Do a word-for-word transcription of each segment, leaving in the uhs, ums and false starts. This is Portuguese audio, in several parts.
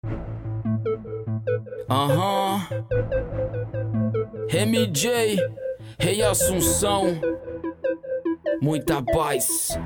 Aham. M J, Rei Assunção. Muita paz.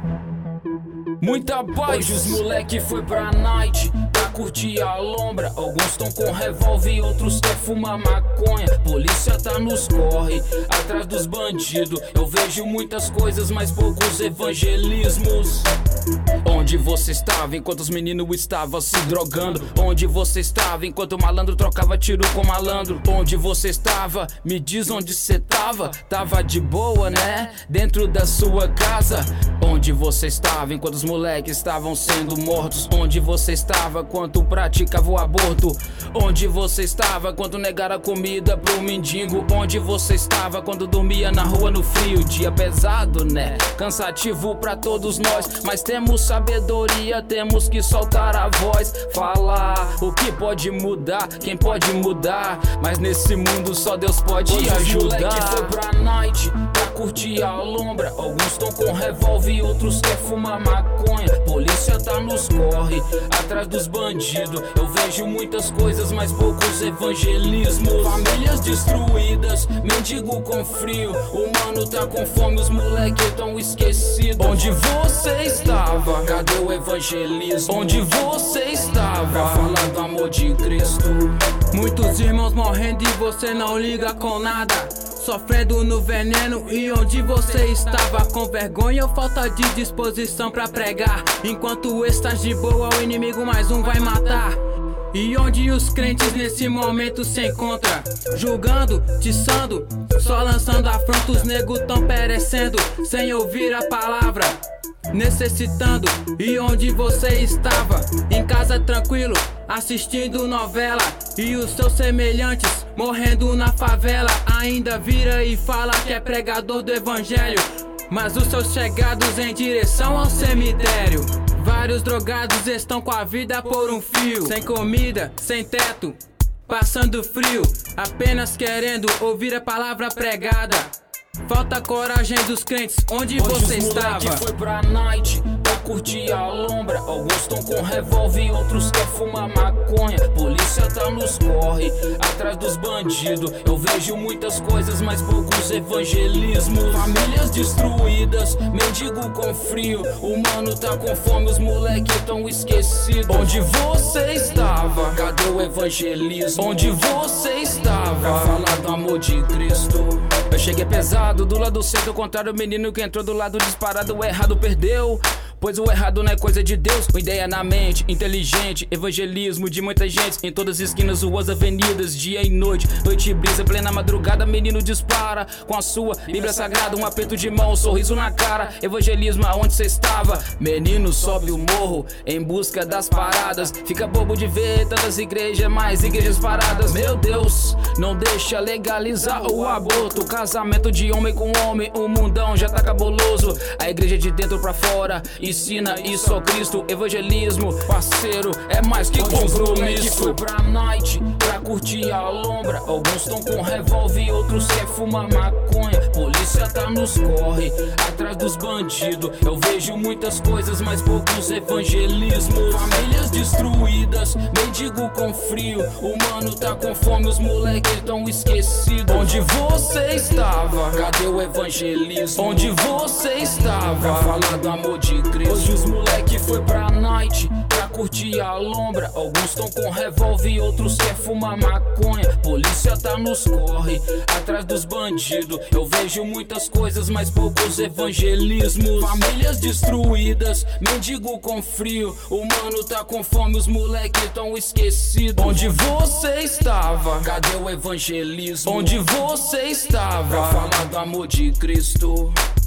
Muita paz. Hoje os moleque foi pra night pra curtir a lombra. Alguns tão com revólver, outros quer fumar maconha. Polícia tá nos corre, atrás dos bandidos. Eu vejo muitas coisas, mas poucos evangelismos. Onde você estava enquanto os meninos estavam se drogando? Onde você estava enquanto o malandro trocava tiro com malandro? Onde você estava? Me diz onde você tava. Tava de boa, né? Dentro da sua casa. Onde você estava enquanto os moleques estavam sendo mortos? Onde você estava quando praticava o aborto? Onde você estava quando negara comida pro mendigo? Onde você estava quando dormia na rua no frio? Dia pesado, né? Cansativo pra todos nós, mas temos sabedoria, temos que soltar a voz. Falar o que pode mudar, quem pode mudar, mas nesse mundo só Deus pode Hoje ajudar. Os moleque foi pra night pra curtir a lombra. Alguns tão com revólver, outros quer fumar maconha. Polícia tá nos corre, atrás dos bandidos. Eu vejo muitas coisas, mas poucos evangelismos. Famílias destruídas, mendigo com frio. O mano tá com fome, os moleque tão esquecidos. Onde você estava? Cadê o evangelismo? Onde você estava? Pra falar do amor de Cristo. Muitos irmãos morrendo e você não liga com nada, sofrendo no veneno. E onde você estava? Com vergonha ou falta de disposição pra pregar? Enquanto estás de boa, o inimigo mais um vai matar. E onde os crentes nesse momento se encontram? Julgando, tiçando, só lançando afronta. Os negros tão perecendo sem ouvir a palavra, necessitando. E onde você estava? Em casa tranquilo, assistindo novela. E os seus semelhantes morrendo na favela. Ainda vira e fala que é pregador do evangelho, mas os seus chegados em direção ao cemitério. Vários drogados estão com a vida por um fio, sem comida, sem teto, passando frio, apenas querendo ouvir a palavra pregada. Falta coragem dos crentes, onde Hoje você os estava? moleque foi pra night pra curtir a lombra. Alguns tão com revólver, outros quer fumar maconha. Polícia tá nos corre, atrás dos bandidos. Eu vejo muitas coisas, mas poucos evangelismos. Famílias destruídas, mendigo com frio. O mano tá com fome, os moleque tão esquecidos. Onde você estava? Cadê o evangelismo? Onde você estava? Pra falar do amor de Cristo. Eu cheguei pesado, do lado certo, ao contrário, o menino que entrou do lado disparado, o errado perdeu. Pois o errado não é coisa de Deus, uma ideia na mente, inteligente, evangelismo de muita gente. Em todas as esquinas, ruas, avenidas, dia e noite. Noite brisa, plena madrugada, menino dispara com a sua Bíblia Sagrada, um aperto de mão, um sorriso na cara. Evangelismo aonde cê estava? Menino sobe o morro em busca das paradas. Fica bobo de ver tantas igrejas, mais igrejas paradas. Meu Deus, não deixa legalizar o aborto. Casamento de homem com homem, o mundão já tá cabuloso. A igreja de dentro pra fora ensina isso ao Cristo. Evangelismo, parceiro, é mais que compromisso. Foi pra night pra curtir a lombra. Alguns tão com revólver, outros quer fumar maconha. Polícia tá nos corre, atrás dos bandidos. Eu vejo muitas coisas, mas poucos evangelismos. Famílias destruídas, mendigo com frio. O mano tá com fome, os moleque tão esquecidos. Onde você estava? Cadê o evangelismo? Onde você estava? Pra falar do amor de Cristo. Hoje os moleque foi pra night pra curtir a lombra. Alguns tão com revólver, outros quer fumar maconha. Polícia tá nos corre, atrás dos bandidos. Eu vejo muitas coisas, mas poucos evangelismos. Famílias destruídas, mendigo com frio. O mano tá com fome, os moleque tão esquecidos. Onde você estava? Cadê o evangelismo? Onde você estava? Pra falar do amor de Cristo.